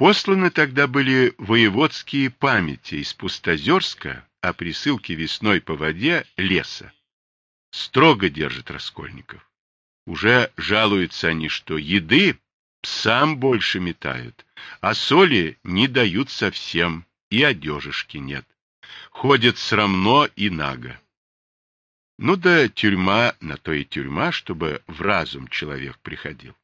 Посланы тогда были воеводские памяти из Пустозерска о присылке весной по воде леса. Строго держат раскольников. Уже жалуются они, что еды псам больше метают, а соли не дают совсем, и одежишки нет. Ходят срамно и наго. Ну да тюрьма на то и тюрьма, чтобы в разум человек приходил.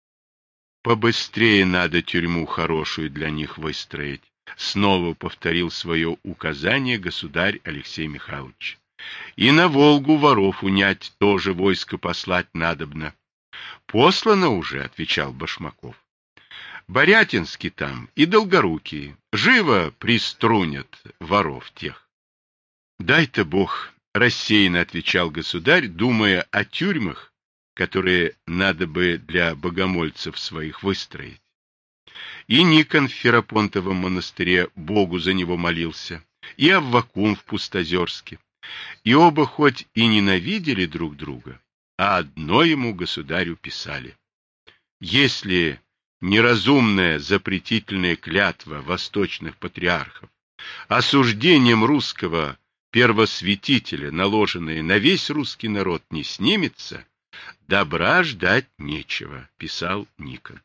Побыстрее надо тюрьму хорошую для них выстроить, снова повторил свое указание государь Алексей Михайлович. И на Волгу воров унять тоже войско послать надобно. Послано уже, отвечал Башмаков. Борятинский там и Долгорукий живо приструнят воров тех. Дай-то Бог, рассеянно отвечал государь, думая о тюрьмах, которые надо бы для богомольцев своих выстроить. И Никон в Ферапонтовом монастыре Богу за него молился, и Аввакум в Пустозерске. И оба хоть и ненавидели друг друга, а одно ему государю писали. Если неразумная запретительная клятва восточных патриархов осуждением русского первосвятителя, наложенная на весь русский народ, не снимется, добра ждать нечего, писал Никон.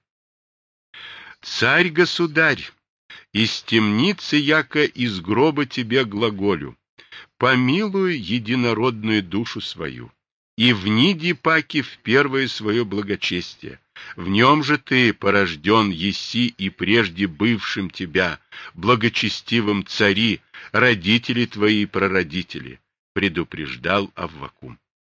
Царь-государь, из темницы яко из гроба тебе глаголю, помилуй единородную душу свою, и вниди паки в первое свое благочестие. В нем же ты порожден еси и прежде бывшим тебя, благочестивым цари, родители твои и прародители, предупреждал Аввакум.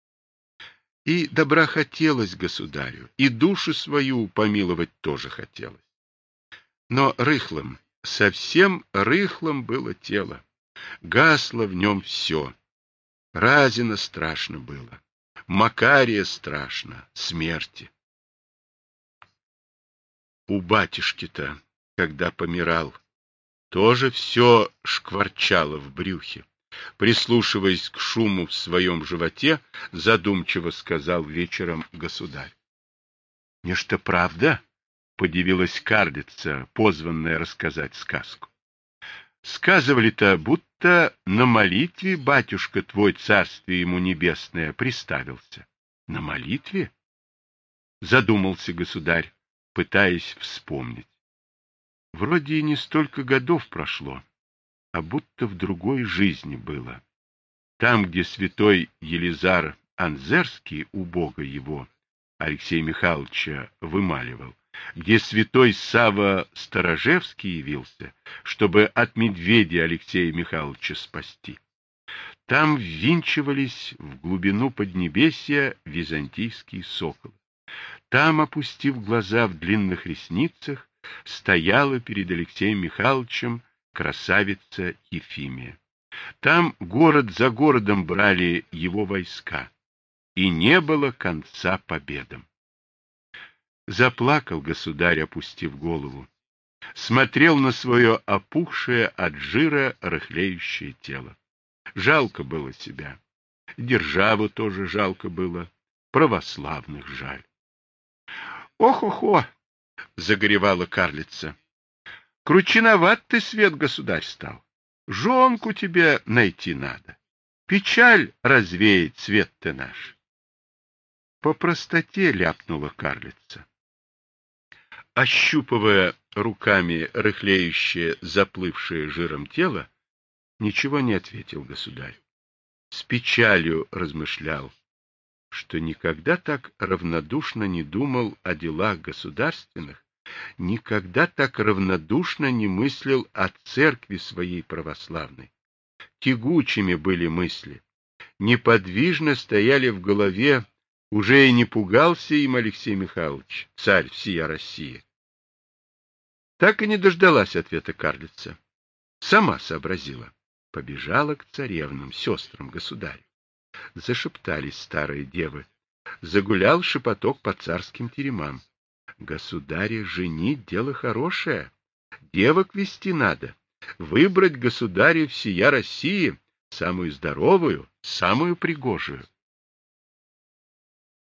И добра хотелось государю, и душу свою помиловать тоже хотелось. Но рыхлым, совсем рыхлым было тело. Гасло в нем все. Разина страшно было. Макария страшно, смерти. У батюшки-то, когда помирал, тоже все шкварчало в брюхе. Прислушиваясь к шуму в своем животе, задумчиво сказал вечером государь. — Нечто правда? — подивилась карлица, позванная рассказать сказку. — Сказывали-то, будто на молитве батюшка твой, царствие ему небесное, приставился. — На молитве? — задумался государь, пытаясь вспомнить. Вроде и не столько годов прошло, а будто в другой жизни было. Там, где святой Елизар Анзерский у Бога его, Алексея Михайловича, вымаливал, где святой Савва Сторожевский явился, чтобы от медведя Алексея Михайловича спасти. Там ввинчивались в глубину поднебесья византийские соколы. Там, опустив глаза в длинных ресницах, стояла перед Алексеем Михайловичем красавица Ефимия. Там город за городом брали его войска, и не было конца победам. Заплакал государь, опустив голову, смотрел на свое опухшее от жира рыхлеющее тело. Жалко было себя, державу тоже жалко было, православных жаль. Ох-охо! — загоревала карлица. — Кручиноват ты, свет, государь, стал. Жонку тебе найти надо. Печаль развеять, свет ты наш. По простоте ляпнула карлица. Ощупывая руками рыхлеющее, заплывшее жиром тело, ничего не ответил государь. С печалью размышлял, что никогда так равнодушно не думал о делах государственных, никогда так равнодушно не мыслил о церкви своей православной. Тягучими были мысли, неподвижно стояли в голове, уже и не пугался им Алексей Михайлович, царь всея России. Так и не дождалась ответа карлица. Сама сообразила. Побежала к царевнам, сестрам государю. Зашептались старые девы. Загулял шепоток по царским теремам. Государя женить — дело хорошее. Девок вести надо. Выбрать государю всея России самую здоровую, самую пригожую.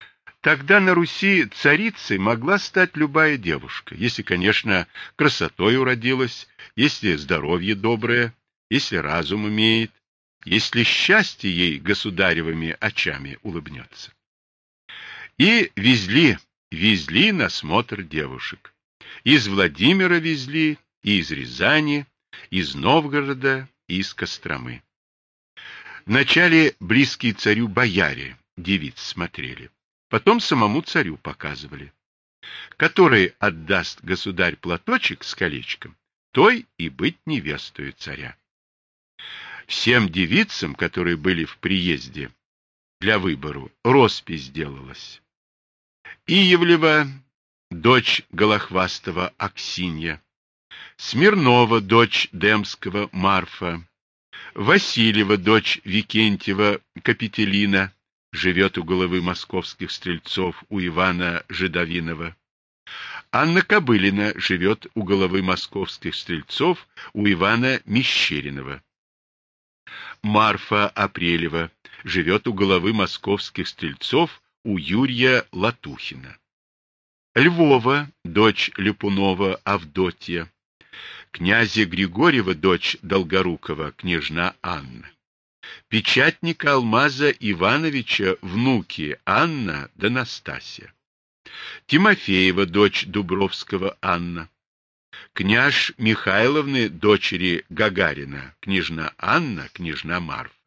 Тогда на Руси царицей могла стать любая девушка, если, конечно, красотой уродилась, если здоровье доброе, если разум имеет, если счастье ей государевыми очами улыбнется. И везли на смотр девушек. Из Владимира везли, и из Рязани, из Новгорода, и из Костромы. Вначале близкие царю бояре девиц смотрели, потом самому царю показывали. Который отдаст государь платочек с колечком, той и быть невестою царя. Всем девицам, которые были в приезде для выбору, роспись делалась. Иевлева, дочь Голохвастова Аксинья, Смирнова, дочь Демского Марфа, Васильева, дочь Викентьева Капителина, живет у головы московских стрельцов у Ивана Жидовинова. Анна Кобылина живет у головы московских стрельцов у Ивана Мещеринова. Марфа Апрелева живет у головы московских стрельцов у Юрия Латухина. Львова, дочь Ляпунова Авдотья. Князя Григорьева, дочь Долгорукова, княжна Анна. Печатника Алмаза Ивановича внуки Анна да Настасья. Тимофеева, дочь Дубровского Анна. Княж Михайловны, дочери Гагарина, княжна Анна, княжна Марфа.